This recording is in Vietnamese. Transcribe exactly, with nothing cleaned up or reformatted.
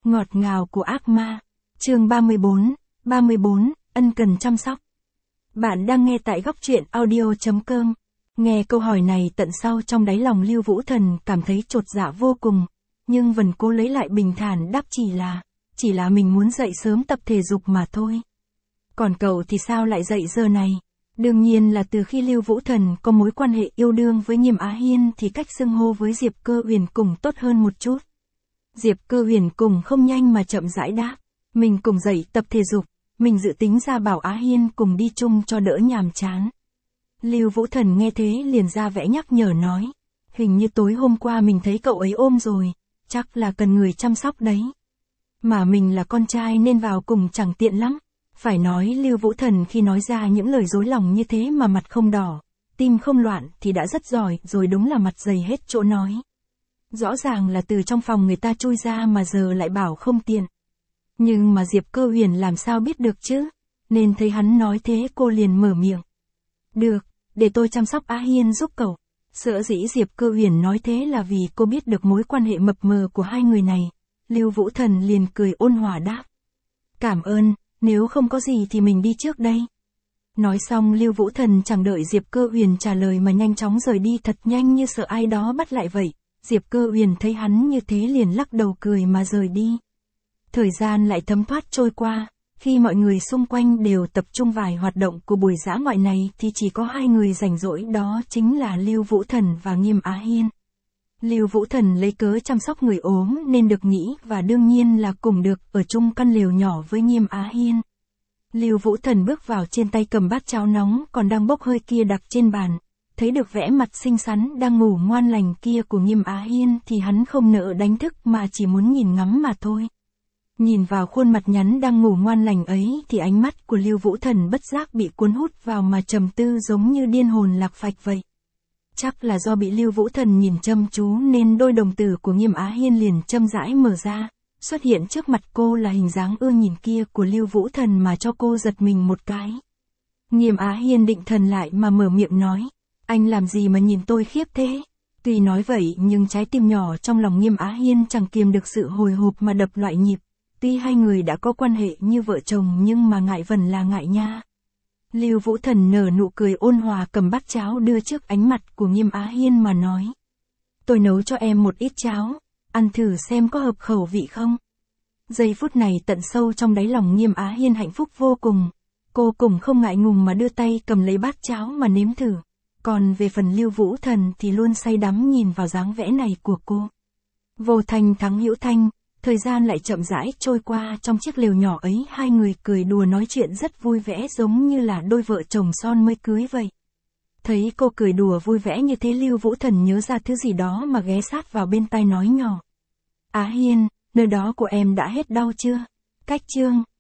Ngọt ngào của ác ma. Chương ba mươi bốn, ba mươi bốn, ân cần chăm sóc. Bạn đang nghe tại góc truyện audio chấm com. Nghe câu hỏi này tận sâu trong đáy lòng Lưu Vũ Thần cảm thấy chột dạ vô cùng, nhưng vẫn cố lấy lại bình thản đáp chỉ là, chỉ là mình muốn dậy sớm tập thể dục mà thôi. Còn cậu thì sao lại dậy giờ này? Đương nhiên là từ khi Lưu Vũ Thần có mối quan hệ yêu đương với Nghiêm Á Hiên thì cách xưng hô với Diệp Cơ Huyền cùng tốt hơn một chút. Diệp Cơ Huyền cùng không nhanh mà chậm rãi đáp, mình cùng dậy tập thể dục, mình dự tính ra bảo Á Hiên cùng đi chung cho đỡ nhàm chán. Lưu Vũ Thần nghe thế liền ra vẻ nhắc nhở nói, hình như tối hôm qua mình thấy cậu ấy ôm rồi, chắc là cần người chăm sóc đấy. Mà mình là con trai nên vào cùng chẳng tiện lắm. Phải nói Lưu Vũ Thần khi nói ra những lời dối lòng như thế mà mặt không đỏ, tim không loạn thì đã rất giỏi rồi, đúng là mặt dày hết chỗ nói. Rõ ràng là từ trong phòng người ta chui ra mà giờ lại bảo không tiện. Nhưng mà Diệp Cơ Huyền làm sao biết được chứ, nên thấy hắn nói thế cô liền mở miệng. Được, để tôi chăm sóc Á Hiên giúp cậu. Sở dĩ Diệp Cơ Huyền nói thế là vì cô biết được mối quan hệ mập mờ của hai người này. Lưu Vũ Thần liền cười ôn hòa đáp. Cảm ơn, nếu không có gì thì mình đi trước đây. Nói xong Lưu Vũ Thần chẳng đợi Diệp Cơ Huyền trả lời mà nhanh chóng rời đi thật nhanh như sợ ai đó bắt lại vậy. Diệp Cơ Huyền thấy hắn như thế liền lắc đầu cười mà rời đi. Thời gian lại thấm thoát trôi qua, khi mọi người xung quanh đều tập trung vài hoạt động của buổi dã ngoại này thì chỉ có hai người rảnh rỗi, đó chính là Lưu Vũ Thần và Nghiêm Á Hiên. Lưu Vũ Thần lấy cớ chăm sóc người ốm nên được nghỉ và đương nhiên là cùng được ở chung căn lều nhỏ với Nghiêm Á Hiên. Lưu Vũ Thần bước vào trên tay cầm bát cháo nóng còn đang bốc hơi kia đặt trên bàn, thấy được vẻ mặt xinh xắn đang ngủ ngoan lành kia của Nghiêm Á Hiên thì hắn không nỡ đánh thức mà chỉ muốn nhìn ngắm mà thôi. Nhìn vào khuôn mặt nhắn đang ngủ ngoan lành ấy thì ánh mắt của Lưu Vũ Thần bất giác bị cuốn hút vào mà trầm tư giống như điên hồn lạc phách vậy. Chắc là do bị Lưu Vũ Thần nhìn chăm chú nên đôi đồng tử của Nghiêm Á Hiên liền chậm rãi mở ra, xuất hiện trước mặt cô là hình dáng ưa nhìn kia của Lưu Vũ Thần mà cho cô giật mình một cái. Nghiêm Á Hiên định thần lại mà mở miệng nói, anh làm gì mà nhìn tôi khiếp thế? Tuy nói vậy nhưng trái tim nhỏ trong lòng Nghiêm Á Hiên chẳng kiềm được sự hồi hộp mà đập loại nhịp. Tuy hai người đã có quan hệ như vợ chồng nhưng mà ngại vần là ngại nha. Lưu Vũ Thần nở nụ cười ôn hòa cầm bát cháo đưa trước ánh mặt của Nghiêm Á Hiên mà nói. Tôi nấu cho em một ít cháo, ăn thử xem có hợp khẩu vị không. Giây phút này tận sâu trong đáy lòng Nghiêm Á Hiên hạnh phúc vô cùng. Cô cũng không ngại ngùng mà đưa tay cầm lấy bát cháo mà nếm thử. Còn về phần Lưu Vũ Thần thì luôn say đắm nhìn vào dáng vẻ này của cô. Vô thanh thắng hữu thanh. Thời gian lại chậm rãi trôi qua, trong chiếc lều nhỏ ấy hai người cười đùa nói chuyện rất vui vẻ giống như là đôi vợ chồng son mới cưới vậy. Thấy cô cười đùa vui vẻ như thế Lưu Vũ Thần nhớ ra thứ gì đó mà ghé sát vào bên tai nói nhỏ. Á Hiên, nơi đó của em đã hết đau chưa? Cách chương,